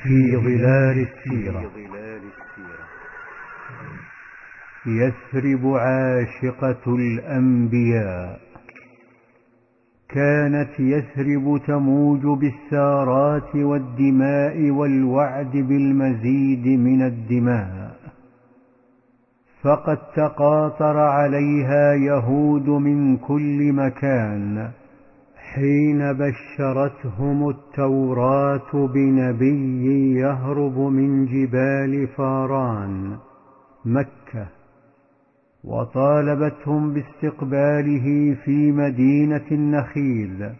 في ظلال السيرة. يثرب عاشقة الأنبياء. كانت يثرب تموج بالثارات والدماء والوعد بالمزيد من الدماء، فقد تقاطر عليها يهود من كل مكان حين بشرتهم التوراة بنبي يهرب من جبال فاران مكة، وطالبتهم باستقباله في مدينة النخيل،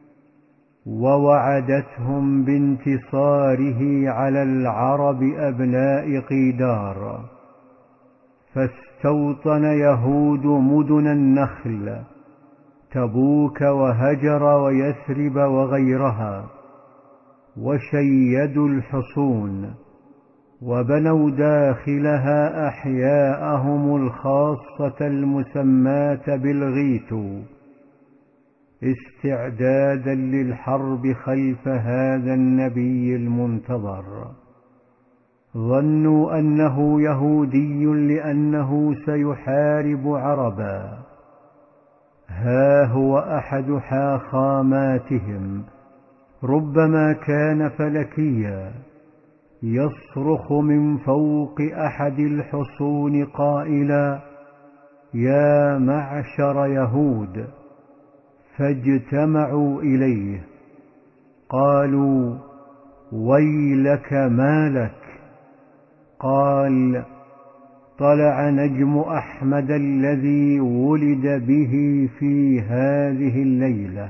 ووعدتهم بانتصاره على العرب أبناء قيدار. فاستوطن يهود مدن النخل تبوك وهجر ويثرب وغيرها، وشيدوا الحصون وبنوا داخلها أحياءهم الخاصة المسماة بالغيت، استعدادا للحرب خلف هذا النبي المنتظر. ظنوا أنه يهودي لأنه سيحارب عربا. ها هو أحد حاخاماتهم، ربما كان فلكيا، يصرخ من فوق أحد الحصون قائلا: يا معشر يهود! فاجتمعوا إليه قالوا: ويلك ما لك؟ قال: طلع نجم أحمد الذي ولد به في هذه الليلة.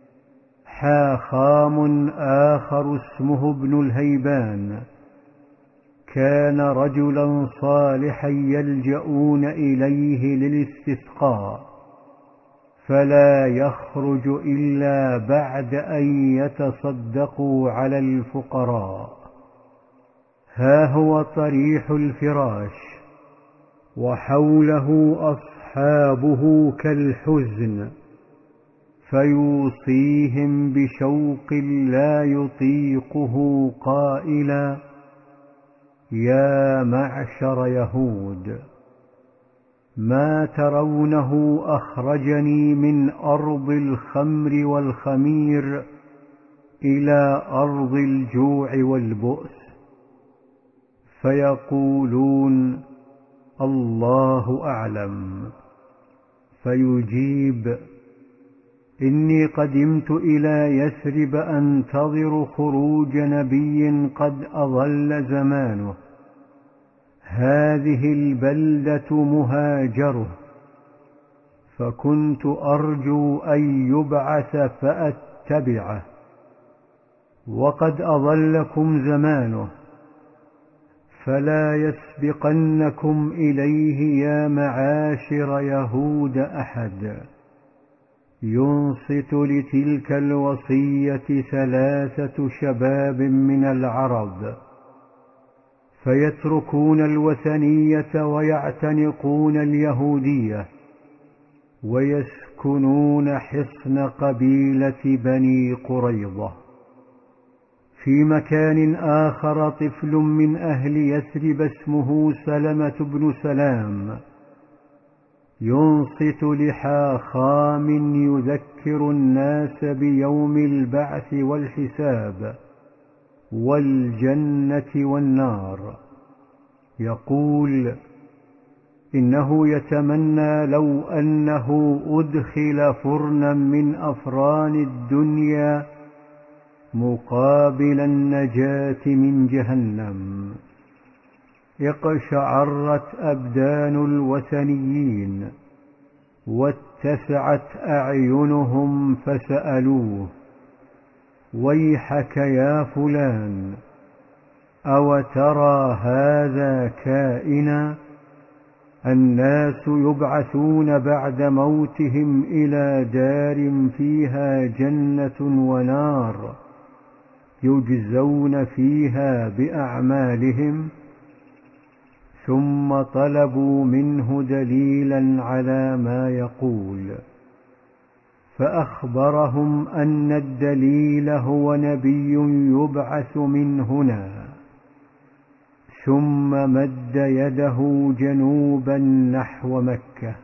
حاخام آخر اسمه ابن الهيبان كان رجلا صالحا يلجؤون إليه للاستسقاء، فلا يخرج إلا بعد أن يتصدقوا على الفقراء. ها هو طريح الفراش وحوله أصحابه كالحزن، فيوصيهم بشوق لا يطيقه قائلا: يا معشر يهود! ما ترونه أخرجني من أرض الخمر والخمير إلى أرض الجوع والبؤس. فيقولون: الله أعلم. فيجيب: إني قدمت إلى يثرب أنتظر خروج نبي قد أضل زمانه، هذه البلدة مهاجره، فكنت أرجو أن يبعث فأتبعه، وقد أضلكم زمانه، فلا يسبقنكم إليه يا معاشر يهود أحد. ينصت لتلك الوصية 3 شباب من العرب، فيتركون الوثنية ويعتنقون اليهودية، ويسكنون حصن قبيلة بني قريظة. في مكان آخر طفل من أهل يثرب اسمه سلمة بن سلام ينصت لحاخام يذكر الناس بيوم البعث والحساب والجنة والنار. يقول: إنه يتمنى لو أنه أدخل فرنا من أفران الدنيا مقابل النجاة من جهنم. اقشعرت أبدان الوثنيين واتسعت أعينهم، فسألوه: ويحك يا فلان، أو ترى هذا كائنا؟ الناس يبعثون بعد موتهم إلى دار فيها جنة ونار، يجزون فيها بأعمالهم. ثم طلبوا منه دليلا على ما يقول، فأخبرهم أن الدليل هو نبي يبعث من هنا، ثم مد يده جنوبا نحو مكة.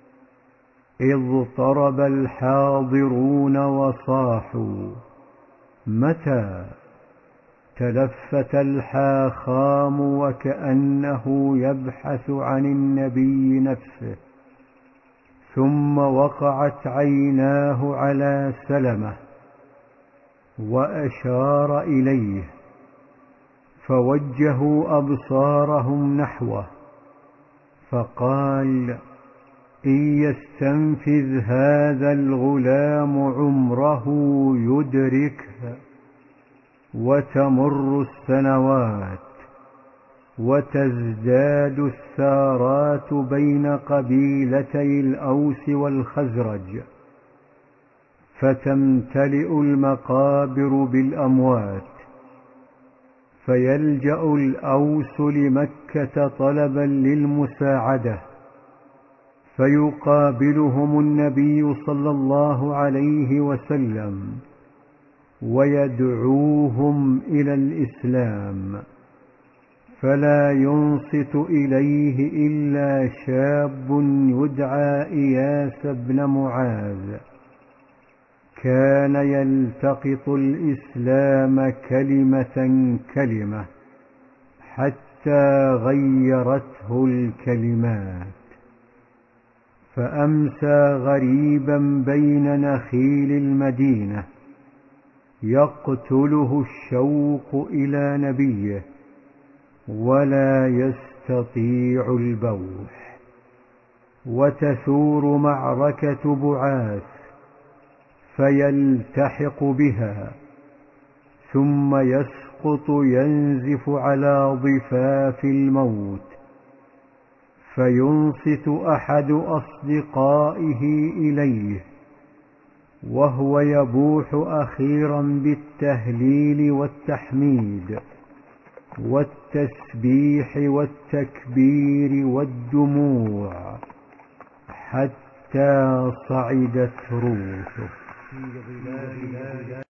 اضطرب الحاضرون وصاحوا: متى؟ تلفت الحاخام وكأنه يبحث عن النبي نفسه، ثم وقعت عيناه على سلمة وأشار إليه، فوجهوا أبصارهم نحوه، فقال: إن يستنفذ هذا الغلام عمره يدركه، وتمر السنوات وتزداد الثارات بين قبيلتي الأوس والخزرج، فتمتلئ المقابر بالأموات، فيلجأ الأوس لمكة طلبا للمساعدة، فيقابلهم النبي صلى الله عليه وسلم ويدعوهم إلى الإسلام، فلا ينصت إليه إلا شاب يدعى إياس بن معاذ، كان يلتقط الإسلام كلمة كلمة حتى غيرته الكلمات. فأمسى غريبا بين نخيل المدينة، يقتله الشوق إلى نبيه ولا يستطيع البوح، وتثور معركة بعاث فيلتحق بها، ثم يسقط ينزف على ضفاف الموت، فينصت أحد أصدقائه إليه وهو يبوح أخيرا بالتهليل والتحميد والتسبيح والتكبير والدموع حتى صعدت روحه.